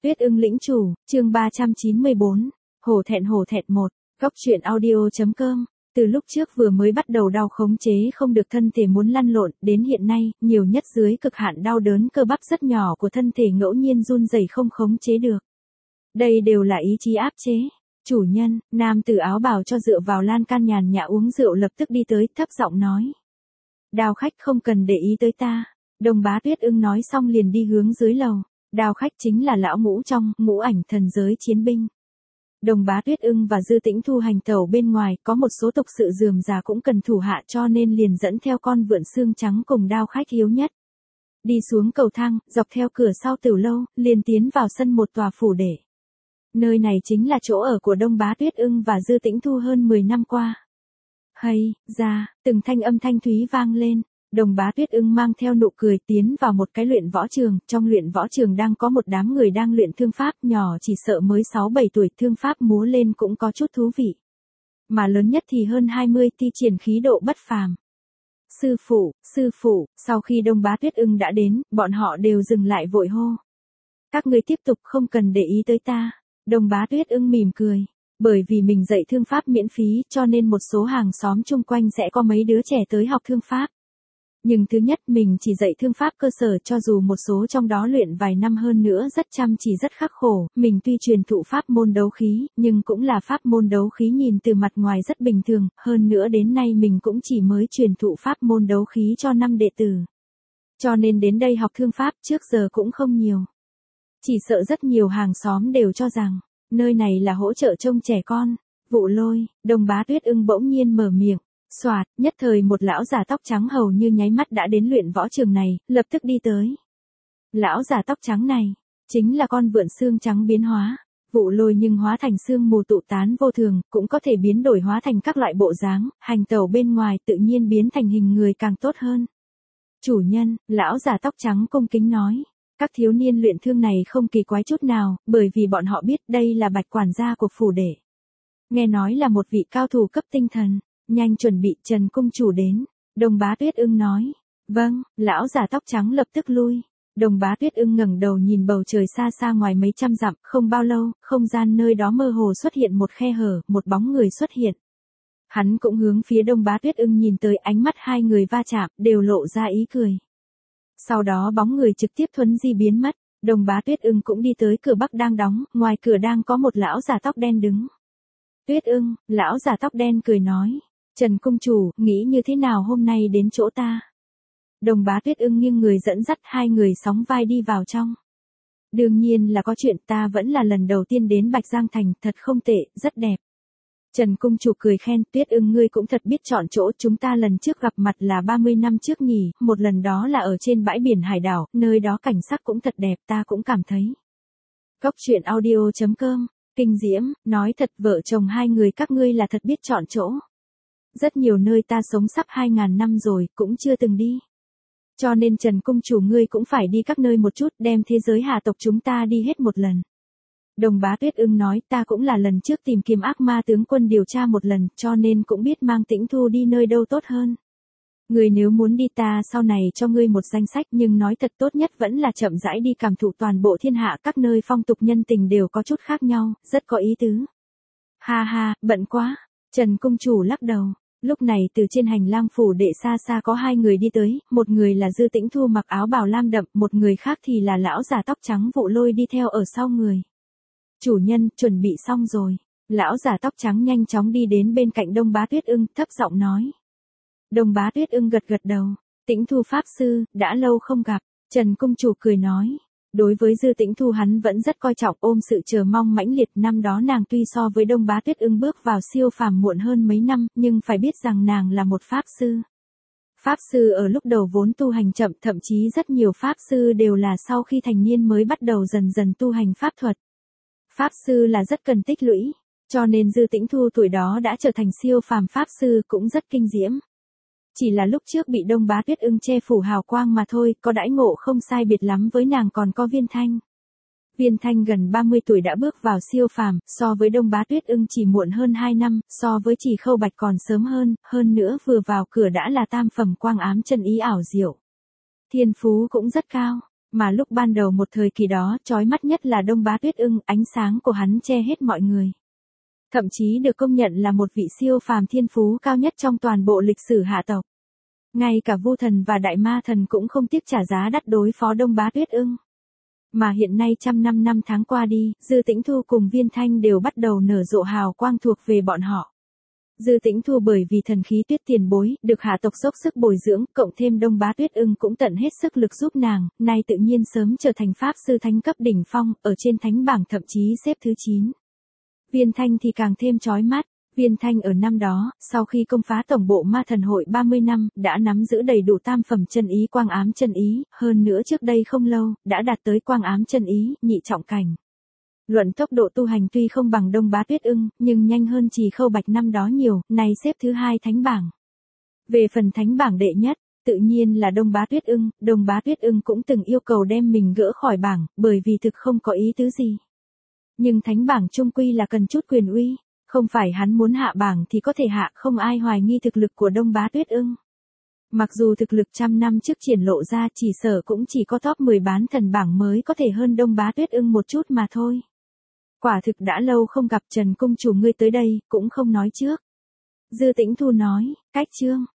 Tuyết ưng lĩnh chủ, chương 394, hổ thẹn 1. Góc truyện audio.com. Từ lúc trước vừa mới bắt đầu đau khống chế không được thân thể muốn lăn lộn, đến hiện nay, nhiều nhất dưới cực hạn đau đớn cơ bắp rất nhỏ của thân thể ngẫu nhiên run rẩy không khống chế được. Đây đều là ý chí áp chế. Chủ nhân, nam tử áo bào cho dựa vào lan can nhàn nhã uống rượu lập tức đi tới, thấp giọng nói. Đào khách không cần để ý tới ta. Đồng bá Tuyết ưng nói xong liền đi hướng dưới lầu. Đào khách chính là lão ngũ trong ngũ ảnh thần giới chiến binh. Đồng bá Tuyết ưng và Dư Tĩnh Thu hành tẩu bên ngoài, có một số tục sự rườm rà cũng cần thủ hạ cho nên liền dẫn theo con vượn xương trắng cùng đao khách yếu nhất. Đi xuống cầu thang, dọc theo cửa sau tiểu lâu, liền tiến vào sân một tòa phủ đệ. Nơi này chính là chỗ ở của Đông bá Tuyết ưng và Dư Tĩnh Thu hơn 10 năm qua. Hay, ra, từng thanh âm thanh thúy vang lên. Đồng bá Tuyết ưng mang theo nụ cười tiến vào một cái luyện võ trường, trong luyện võ trường đang có một đám người đang luyện thương pháp, nhỏ chỉ sợ mới 6-7 tuổi, thương pháp múa lên cũng có chút thú vị. Mà lớn nhất thì hơn 20, thi triển khí độ bất phàm. Sư phụ, sau khi Đông bá Tuyết ưng đã đến, bọn họ đều dừng lại vội hô. Các ngươi tiếp tục không cần để ý tới ta. Đồng bá Tuyết ưng mỉm cười. Bởi vì mình dạy thương pháp miễn phí cho nên một số hàng xóm chung quanh sẽ có mấy đứa trẻ tới học thương pháp. Nhưng thứ nhất mình chỉ dạy thương pháp cơ sở, cho dù một số trong đó luyện vài năm hơn nữa rất chăm chỉ rất khắc khổ, mình tuy truyền thụ pháp môn đấu khí, nhưng cũng là pháp môn đấu khí nhìn từ mặt ngoài rất bình thường, hơn nữa đến nay mình cũng chỉ mới truyền thụ pháp môn đấu khí cho 5 đệ tử. Cho nên đến đây học thương pháp trước giờ cũng không nhiều. Chỉ sợ rất nhiều hàng xóm đều cho rằng, nơi này là hỗ trợ trông trẻ con. Vụ Lôi, Đồng bá Tuyết ưng bỗng nhiên mở miệng. Soạt, nhất thời một lão già tóc trắng hầu như nháy mắt đã đến luyện võ trường này, lập tức đi tới. Lão già tóc trắng này, chính là con vượn xương trắng biến hóa. Vụ Lôi nhưng hóa thành xương mù tụ tán vô thường, cũng có thể biến đổi hóa thành các loại bộ dáng, hành tẩu bên ngoài tự nhiên biến thành hình người càng tốt hơn. Chủ nhân, lão già tóc trắng cung kính nói. Các thiếu niên luyện thương này không kỳ quái chút nào, bởi vì bọn họ biết đây là Bạch quản gia của phủ đệ. Nghe nói là một vị cao thủ cấp tinh thần. Nhanh chuẩn bị, Trần cung chủ đến. Đồng bá Tuyết ưng nói. Vâng, lão già tóc trắng lập tức lui. Đồng bá Tuyết ưng ngẩng đầu nhìn bầu trời xa xa ngoài mấy trăm dặm, không bao lâu, không gian nơi đó mơ hồ xuất hiện một khe hở, một bóng người xuất hiện. Hắn cũng hướng phía Đông bá Tuyết ưng nhìn tới, ánh mắt hai người va chạm, đều lộ ra ý cười. Sau đó bóng người trực tiếp thuấn di biến mất, Đồng bá Tuyết ưng cũng đi tới cửa bắc đang đóng, ngoài cửa đang có một lão già tóc đen đứng. Tuyết ưng, lão già tóc đen cười nói. Trần cung chủ, nghĩ như thế nào hôm nay đến chỗ ta? Đồng bá Tuyết ưng nghiêng người dẫn dắt hai người sóng vai đi vào trong. Đương nhiên là có chuyện, ta vẫn là lần đầu tiên đến Bạch Giang Thành, thật không tệ, rất đẹp. Trần cung chủ cười khen, Tuyết ưng ngươi cũng thật biết chọn chỗ, chúng ta lần trước gặp mặt là 30 năm trước nhỉ, một lần đó là ở trên bãi biển hải đảo, nơi đó cảnh sắc cũng thật đẹp, ta cũng cảm thấy. Góc truyện audio.com, kinh diễm, nói thật vợ chồng hai người các ngươi là thật biết chọn chỗ. Rất nhiều nơi ta sống sắp 2.000 năm rồi, cũng chưa từng đi. Cho nên Trần cung chủ ngươi cũng phải đi các nơi một chút, đem thế giới hà tộc chúng ta đi hết một lần. Đồng bá Tuyết ưng nói, ta cũng là lần trước tìm kiếm ác ma tướng quân điều tra một lần, cho nên cũng biết mang Tĩnh Thu đi nơi đâu tốt hơn. Ngươi nếu muốn đi ta sau này cho ngươi một danh sách, nhưng nói thật tốt nhất vẫn là chậm rãi đi cảm thụ toàn bộ thiên hạ, các nơi phong tục nhân tình đều có chút khác nhau, rất có ý tứ. Ha ha, bận quá. Trần cung chủ lắc đầu. Lúc này từ trên hành lang phủ đệ xa xa có hai người đi tới, một người là Dư Tĩnh Thu mặc áo bào lam đậm, một người khác thì là lão già tóc trắng Vụ Lôi đi theo ở sau người. Chủ nhân, chuẩn bị xong rồi. Lão già tóc trắng nhanh chóng đi đến bên cạnh Đông bá Tuyết ưng, thấp giọng nói. Đông bá Tuyết ưng gật gật đầu. Tĩnh Thu pháp sư, đã lâu không gặp. Trần cung chủ cười nói. Đối với Dư Tĩnh Thu hắn vẫn rất coi trọng, ôm sự chờ mong mãnh liệt. Năm đó nàng tuy so với Đông bá Tuyết ưng bước vào siêu phàm muộn hơn mấy năm, nhưng phải biết rằng nàng là một pháp sư. Pháp sư ở lúc đầu vốn tu hành chậm, thậm chí rất nhiều pháp sư đều là sau khi thành niên mới bắt đầu dần dần tu hành pháp thuật. Pháp sư là rất cần tích lũy, cho nên Dư Tĩnh Thu tuổi đó đã trở thành siêu phàm pháp sư cũng rất kinh diễm. Chỉ là lúc trước bị Đông bá Tuyết ưng che phủ hào quang mà thôi, có đãi ngộ không sai biệt lắm với nàng còn có Viên Thanh. Viên Thanh gần 30 tuổi đã bước vào siêu phàm, so với Đông bá Tuyết ưng chỉ muộn hơn 2 năm, so với Chỉ Khâu Bạch còn sớm hơn nữa vừa vào cửa đã là tam phẩm quang ám chân ý ảo diệu. Thiên phú cũng rất cao, Mà lúc ban đầu một thời kỳ đó, chói mắt nhất là Đông Bá Tuyết Ưng, ánh sáng của hắn che hết mọi người. Thậm chí được công nhận là một vị siêu phàm thiên phú cao nhất trong toàn bộ lịch sử hạ tộc. Ngay cả Vu Thần và Đại Ma Thần cũng không tiếc trả giá đắt đối phó Đông Bá Tuyết Ưng. Mà hiện nay 105 năm tháng qua đi, Dư Tĩnh Thu cùng Viên Thanh đều bắt đầu nở rộ hào quang thuộc về bọn họ. Dư Tĩnh Thu bởi vì thần khí Tuyết tiền bối, được hạ tộc dốc sức bồi dưỡng, cộng thêm Đông Bá Tuyết Ưng cũng tận hết sức lực giúp nàng, nay tự nhiên sớm trở thành pháp sư thánh cấp đỉnh phong, ở trên thánh bảng thậm chí xếp thứ 9. Viên Thanh thì càng thêm chói mắt. Viên Thanh ở năm đó, sau khi công phá tổng bộ ma thần hội 30 năm, đã nắm giữ đầy đủ tam phẩm chân ý quang ám chân ý, hơn nữa trước đây không lâu, đã đạt tới quang ám chân ý, nhị trọng cảnh. Luận tốc độ tu hành tuy không bằng Đông Bá Tuyết Ưng, nhưng nhanh hơn Trì Khâu Bạch năm đó nhiều, nay xếp thứ 2 thánh bảng. Về phần thánh bảng đệ nhất, tự nhiên là Đông Bá Tuyết Ưng, Đông Bá Tuyết Ưng cũng từng yêu cầu đem mình gỡ khỏi bảng, bởi vì thực không có ý tứ gì. Nhưng thánh bảng chung quy là cần chút quyền uy. Không phải hắn muốn hạ bảng thì có thể hạ, không ai hoài nghi thực lực của Đông Bá Tuyết Ưng. Mặc dù thực lực 100 năm trước triển lộ ra chỉ sở cũng chỉ có top 10 bán thần bảng mới có thể hơn Đông Bá Tuyết Ưng một chút mà thôi. Quả thực đã lâu không gặp Trần Cung chủ ngươi tới đây, cũng không nói trước. Dư Tĩnh Thu nói, cách chương.